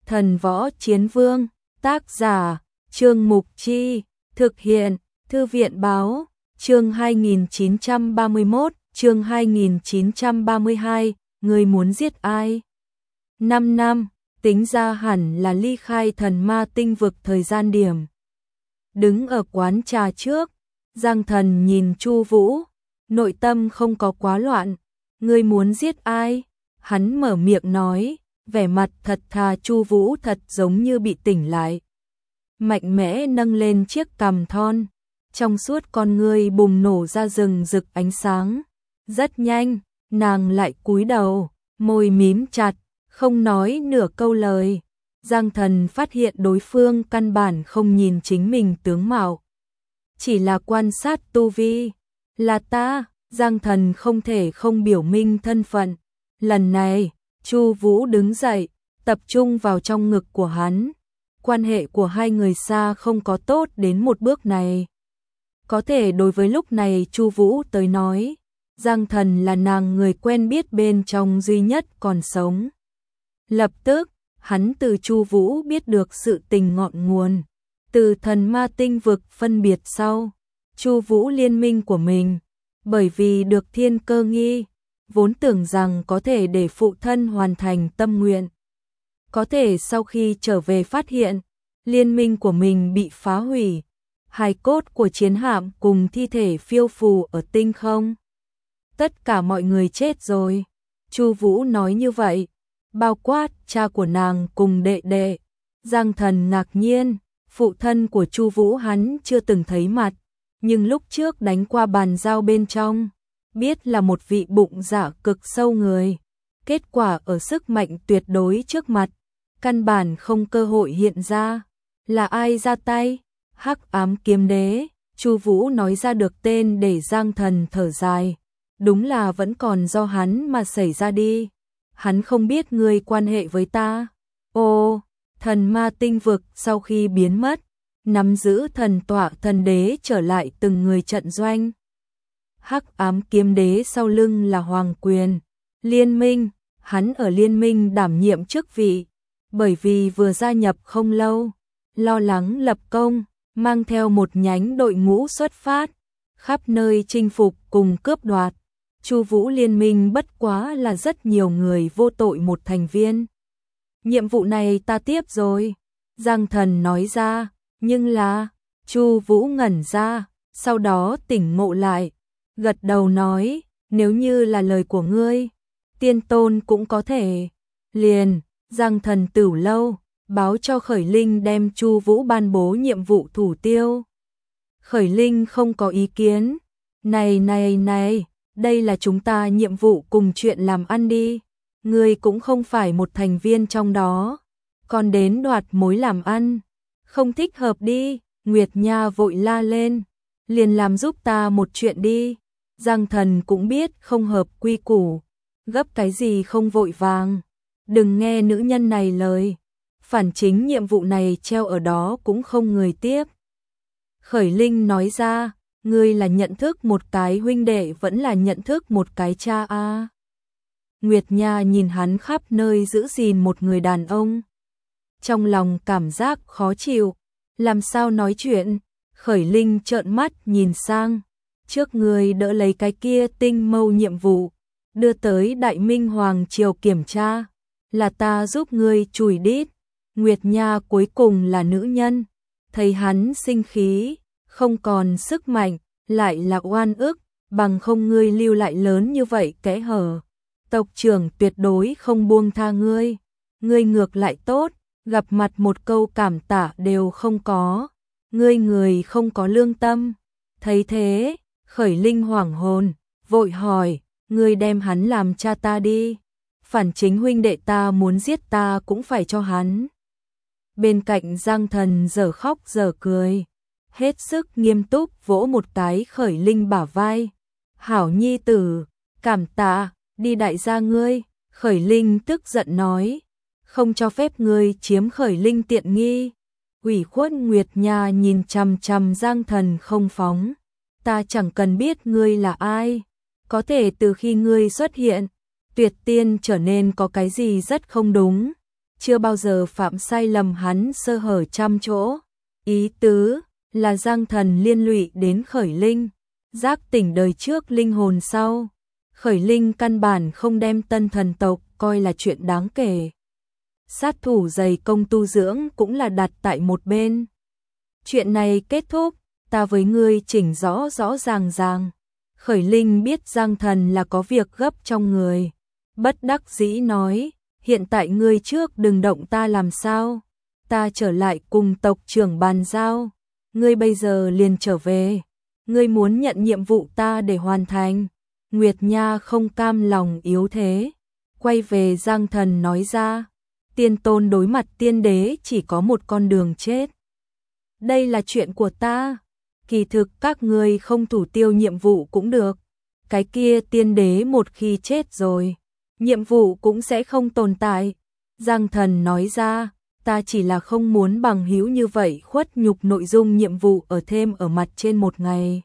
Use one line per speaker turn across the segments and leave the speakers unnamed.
Thần Võ Chiến Vương, tác giả, Trương Mục Chi, thực hiện, Thư viện Báo, chương 2931, chương 2932, người muốn giết ai? 5 năm, tính ra hẳn là ly khai thần ma tinh vực thời gian điểm. Đứng ở quán trà trước, Giang Thần nhìn Chu Vũ, nội tâm không có quá loạn. Ngươi muốn giết ai? Hắn mở miệng nói, vẻ mặt thật thà. Chu Vũ thật giống như bị tỉnh lại. Mạnh mẽ nâng lên chiếc cằm thon, trong suốt con ngươi bùng nổ ra rừng rực ánh sáng. Rất nhanh, nàng lại cúi đầu, môi mím chặt, không nói nửa câu lời. Giang Thần phát hiện đối phương căn bản không nhìn chính mình tướng mạo, chỉ là quan sát tu vi. Là ta. Giang Thần không thể không biểu minh thân phận. Lần này, Chu Vũ đứng dậy, tập trung vào trong ngực của hắn. Quan hệ của hai người xa không có tốt đến một bước này. Có thể đối với lúc này Chu Vũ tới nói, Giang Thần là nàng người quen biết bên trong duy nhất còn sống. Lập tức, hắn từ Chu Vũ biết được sự tình ngọn nguồn. Từ thần ma tinh vực phân biệt sau, Chu Vũ liên minh của mình, bởi vì được thiên cơ nghi, vốn tưởng rằng có thể để phụ thân hoàn thành tâm nguyện. Có thể sau khi trở về phát hiện, liên minh của mình bị phá hủy, hài cốt của chiến hạm cùng thi thể phiêu phù ở tinh không. Tất cả mọi người chết rồi. Chu Vũ nói như vậy, bao quát cha của nàng cùng đệ đệ. Giang Thần ngạc nhiên, phụ thân của Chu Vũ hắn chưa từng thấy mặt, nhưng lúc trước đánh qua bàn giao bên trong, biết là một vị bụng dạ cực sâu người. Kết quả ở sức mạnh tuyệt đối trước mặt, căn bản không cơ hội hiện ra. Là ai ra tay? Hắc Ám Kiếm Đế. Chu Vũ nói ra được tên để Giang Thần thở dài. Đúng là vẫn còn do hắn mà xảy ra đi. Hắn không biết ngươi quan hệ với ta. Ô, thần ma tinh vực sau khi biến mất, nắm giữ thần tọa thần đế trở lại từng người trận doanh. Hắc Ám Kiếm Đế sau lưng là Hoàng Quyền, liên minh, hắn ở liên minh đảm nhiệm chức vị, bởi vì vừa gia nhập không lâu, lo lắng lập công, mang theo một nhánh đội ngũ xuất phát, khắp nơi chinh phục cùng cướp đoạt. Chu Vũ liên minh bất quá là rất nhiều người vô tội một thành viên. Nhiệm vụ này ta tiếp rồi, Giang Thần nói ra, nhưng là, Chu Vũ ngẩn ra, sau đó tỉnh ngộ lại, gật đầu nói, nếu như là lời của ngươi, tiên tôn cũng có thể. Liền, Giang Thần Tửu Lâu báo cho Khởi Linh đem Chu Vũ ban bố nhiệm vụ thủ tiêu. Khởi Linh không có ý kiến. Này, đây là chúng ta nhiệm vụ cùng chuyện làm ăn đi. Ngươi cũng không phải một thành viên trong đó, còn đến đoạt mối làm ăn, không thích hợp đi. Nguyệt Nha vội la lên, liền làm giúp ta một chuyện đi. Giang Thần cũng biết không hợp quy củ, gấp cái gì không vội vàng, đừng nghe nữ nhân này lời, phản chính nhiệm vụ này treo ở đó cũng không người tiếp. Khởi Linh nói ra, ngươi là nhận thức một cái huynh đệ vẫn là nhận thức một cái cha a? Nguyệt Nha nhìn hắn khắp nơi giữ gìn một người đàn ông, trong lòng cảm giác khó chịu, làm sao nói chuyện. Khởi Linh trợn mắt nhìn sang, trước người đỡ lấy cái kia tinh mâu nhiệm vụ, đưa tới Đại Minh Hoàng triều kiểm tra, là ta giúp ngươi chùi đít. Nguyệt Nha cuối cùng là nữ nhân, thấy hắn sinh khí, không còn sức mạnh, lại là oan ức, bằng không ngươi lưu lại lớn như vậy kẽ hở, tộc trưởng tuyệt đối không buông tha ngươi. Ngươi ngược lại tốt, gặp mặt một câu cảm tạ đều không có, ngươi người không có lương tâm. Thấy thế, Khởi Linh hoảng hồn, vội hỏi, ngươi đem hắn làm cha ta đi, phản chính huynh đệ ta muốn giết ta cũng phải cho hắn. Bên cạnh Giang Thần giờ khóc giờ cười, hết sức nghiêm túc vỗ một cái Khởi Linh bả vai. Hảo nhi tử, cảm tạ, đi đại gia ngươi. Khởi Linh tức giận nói, không cho phép ngươi chiếm Khởi Linh tiện nghi. Ủy khuất Nguyệt Nha nhìn chằm chằm Giang Thần không phóng. Ta chẳng cần biết ngươi là ai, có thể từ khi ngươi xuất hiện, Tuyệt Tiên trở nên có cái gì rất không đúng. chưa bao giờ phạm sai lầm hắn sơ hở trăm chỗ. Ý tứ là Giang Thần liên lụy đến Khởi Linh, giác tỉnh đời trước linh hồn sau. Khởi Linh căn bản không đem Tân Thần tộc coi là chuyện đáng kể. Sát thủ dày công tu dưỡng cũng là đặt tại một bên. Chuyện này kết thúc, ta với ngươi chỉnh rõ rõ ràng ràng. Khởi Linh biết Giang Thần là có việc gấp trong người. Bất đắc dĩ nói, hiện tại ngươi trước đừng động ta làm sao. Ta trở lại cùng tộc trưởng bàn giao. Ngươi bây giờ liền trở về. Ngươi muốn nhận nhiệm vụ ta để hoàn thành. Nguyệt Nha không cam lòng yếu thế. Quay về Giang Thần nói ra. Tiên tôn đối mặt tiên đế chỉ có một con đường chết. Đây là chuyện của ta. Kỳ thực các ngươi không thủ tiêu nhiệm vụ cũng được. Cái kia tiên đế một khi chết rồi, nhiệm vụ cũng sẽ không tồn tại. Giang Thần nói ra, ta chỉ là không muốn bằng hữu như vậy khuất nhục nội dung nhiệm vụ ở thêm ở mặt trên một ngày.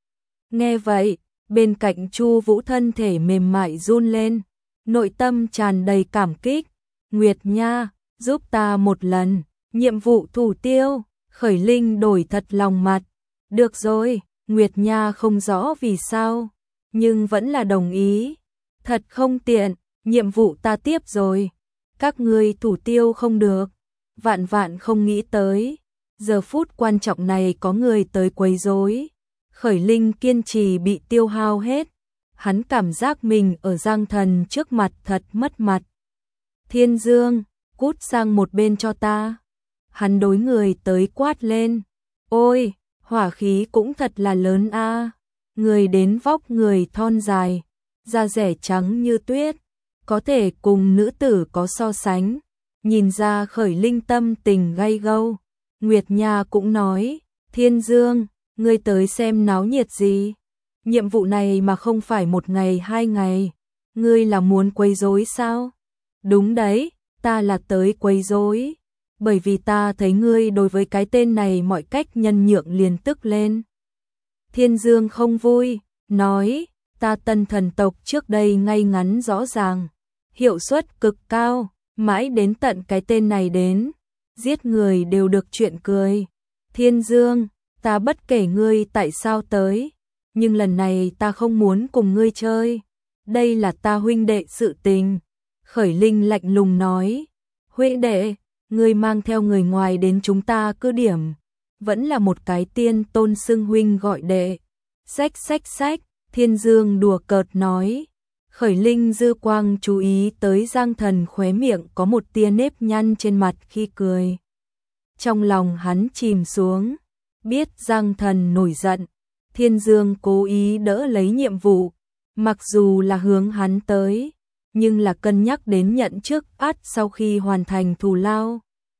Nghe vậy, bên cạnh Chu Vũ thân thể mềm mại run lên, nội tâm tràn đầy cảm kích. Nguyệt Nha, giúp ta một lần, nhiệm vụ thủ tiêu. Khởi Linh đổi thật lòng mặt. Được rồi, Nguyệt Nha không rõ vì sao, nhưng vẫn là đồng ý. Thật không tiện, nhiệm vụ ta tiếp rồi. Các ngươi thủ tiêu không được. Vạn vạn không nghĩ tới. Giờ phút quan trọng này có người tới quấy rối. Khởi Linh kiên trì bị tiêu hao hết. Hắn cảm giác mình ở Giang Thần trước mặt thật mất mặt. Thiên Dương, cút sang một bên cho ta. Hắn đối người tới quát lên. Ôi, hỏa khí cũng thật là lớn a. Người đến vóc người thon dài, da rẻ trắng như tuyết, có thể cùng nữ tử có so sánh. Nhìn ra Khởi Linh tâm tình gay gâu. Nguyệt Nha cũng nói, Thiên Dương, ngươi tới xem náo nhiệt gì? Nhiệm vụ này mà không phải một ngày hai ngày, ngươi là muốn quấy rối sao? Đúng đấy, ta là tới quấy rối. Bởi vì ta thấy ngươi đối với cái tên này mọi cách nhân nhượng liền tức lên. Thiên Dương không vui, nói, ta Tân Thần tộc trước đây ngay ngắn rõ ràng, hiệu suất cực cao, mãi đến tận cái tên này đến, giết người đều được chuyện cười. Thiên Dương, ta bất kể ngươi tại sao tới, nhưng lần này ta không muốn cùng ngươi chơi, đây là ta huynh đệ sự tình. Khởi Linh lạnh lùng nói, huynh đệ, ngươi mang theo người ngoài đến chúng ta cứ điểm, vẫn là một cái tiên tôn xưng huynh gọi đệ. Xách xách xách, Thiên Dương đùa cợt nói. Khởi Linh dư quang chú ý tới Giang Thần khóe miệng có một tia nếp nhăn trên mặt khi cười. Trong lòng hắn chìm xuống, biết Giang Thần nổi giận. Thiên Dương cố ý đỡ lấy nhiệm vụ, mặc dù là hướng hắn tới, nhưng là cân nhắc đến nhận trước ắt sau khi hoàn thành thù lao.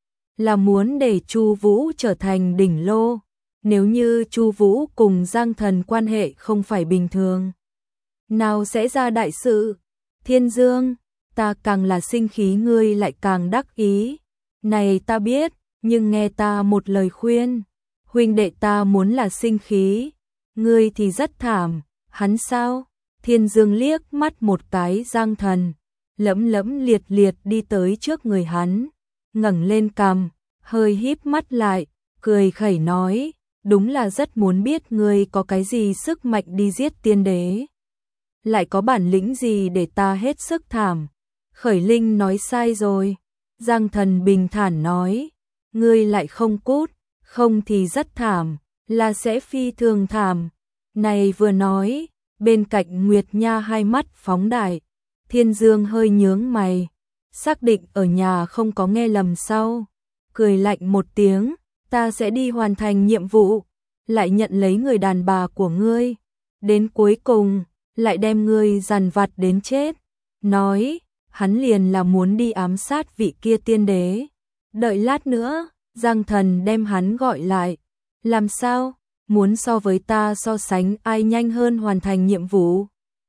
Là muốn để Chu Vũ trở thành đỉnh lô. Nếu như Chu Vũ cùng Giang Thần quan hệ không phải bình thường, nào sẽ ra đại sự. Thiên Dương, ta càng là sinh khí ngươi lại càng đắc ý. Này ta biết, nhưng nghe ta một lời khuyên. Huynh đệ ta muốn là sinh khí, ngươi thì rất thảm. Hắn sao? Thiên Dương liếc mắt một cái Giang Thần, lẫm lẫm liệt liệt đi tới trước người hắn, ngẩng lên cằm, hơi híp mắt lại, cười khẩy nói, đúng là rất muốn biết ngươi có cái gì sức mạnh đi giết tiên đế. Lại có bản lĩnh gì để ta hết sức thảm. Khởi Linh nói sai rồi. Giang Thần bình thản nói, ngươi lại không cút, không thì rất thảm, là sẽ phi thường thảm. Này vừa nói, bên cạnh Nguyệt Nha hai mắt phóng đại. Thiên Dương hơi nhướng mày, xác định ở nhà không có nghe lầm sau, cười lạnh một tiếng, ta sẽ đi hoàn thành nhiệm vụ, lại nhận lấy người đàn bà của ngươi, đến cuối cùng lại đem ngươi dằn vặt đến chết. Nói, hắn liền là muốn đi ám sát vị kia tiên đế. Đợi lát nữa, Giang Thần đem hắn gọi lại. Làm sao? Muốn so với ta so sánh ai nhanh hơn hoàn thành nhiệm vụ?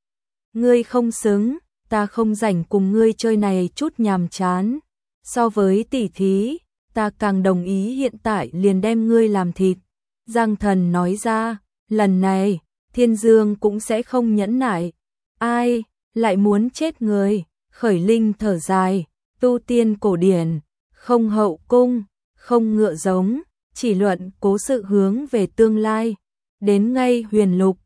Ngươi không xứng, ta không rảnh cùng ngươi chơi này chút nhàm chán. So với tỉ thí, ta càng đồng ý hiện tại liền đem ngươi làm thịt. Giang Thần nói ra, lần này, Thiên Dương cũng sẽ không nhẫn nại. Ai, lại muốn chết người? Khởi Linh thở dài, tu tiên cổ điển, không hậu cung, không ngựa giống, chỉ luận cố sự hướng về tương lai. Đến ngay huyền lục,